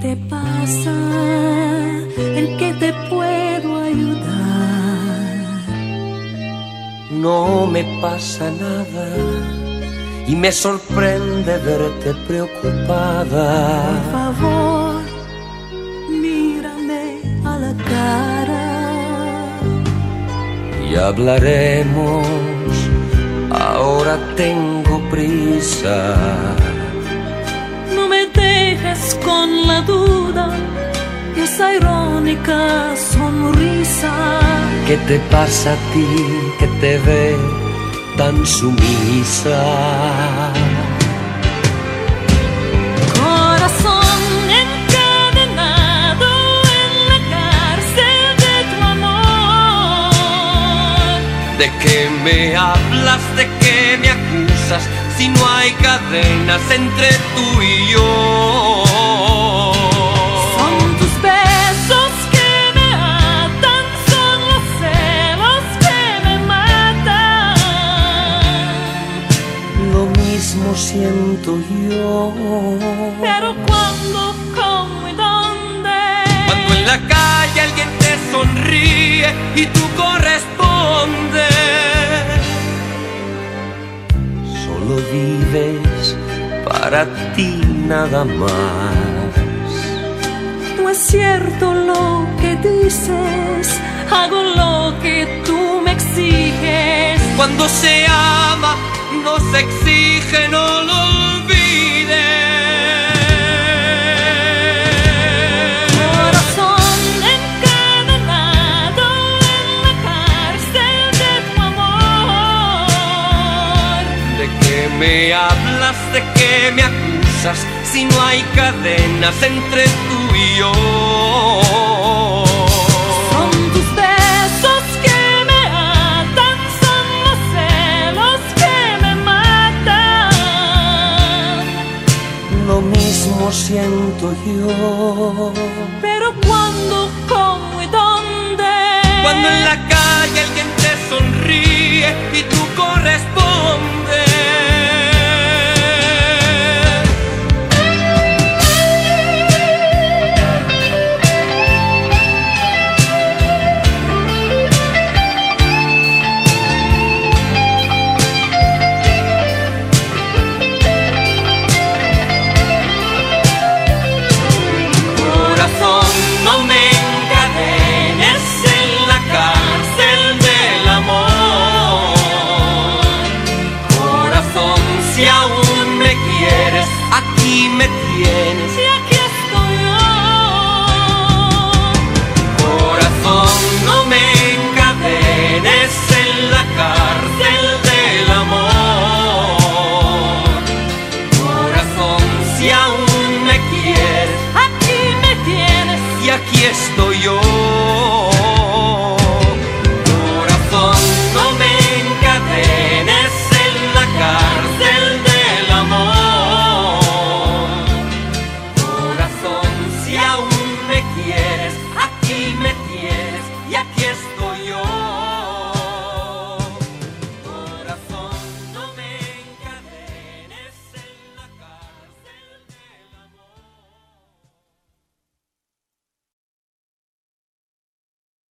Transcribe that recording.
¿Qué pasa? ¿En qué te puedo ayudar? No me pasa nada y me sorprende verte preocupada. Por favor, mírame a la cara y hablaremos. Ahora tengo prisa. No me dejes con la duda y esa irónica sonrisa. ¿Qué te pasa a ti que te ve tan sumisa? Corazón encadenado en la cárcel de tu amor. ¿De qué me hablas? ¿De qué me acusas? Si no hay cadenas entre tú y yo. Son tus besos que me atan, son los celos que me matan. Lo mismo siento yo. Pero ¿cuándo, cómo y dónde? Cuando en la calle alguien te sonríe y tú correspondes. Solo vives para ti nada más. No es cierto lo que dices, hago lo que tú me exiges. Cuando se ama, no se exige, no lo olvides. Corazón encadenado en la cárcel de tu amor. ¿De qué me hablas? ¿De qué me acusas? Si no hay cadenas entre tú y yo. Son tus besos que me atan, son los celos que me matan. Lo mismo siento yo. Pero ¿cuándo, cómo y dónde? Cuando en la calle alguien te sonríe y tú correspondes. No me encadenes en la cárcel del amor. Corazón, si aún me quieres, aquí me tienes. Y aquí estoy yo. Corazón, no me encadenes en la cárcel del amor. Corazón, si aún me quieres, Aquí me tienes. y aquí estoy yo.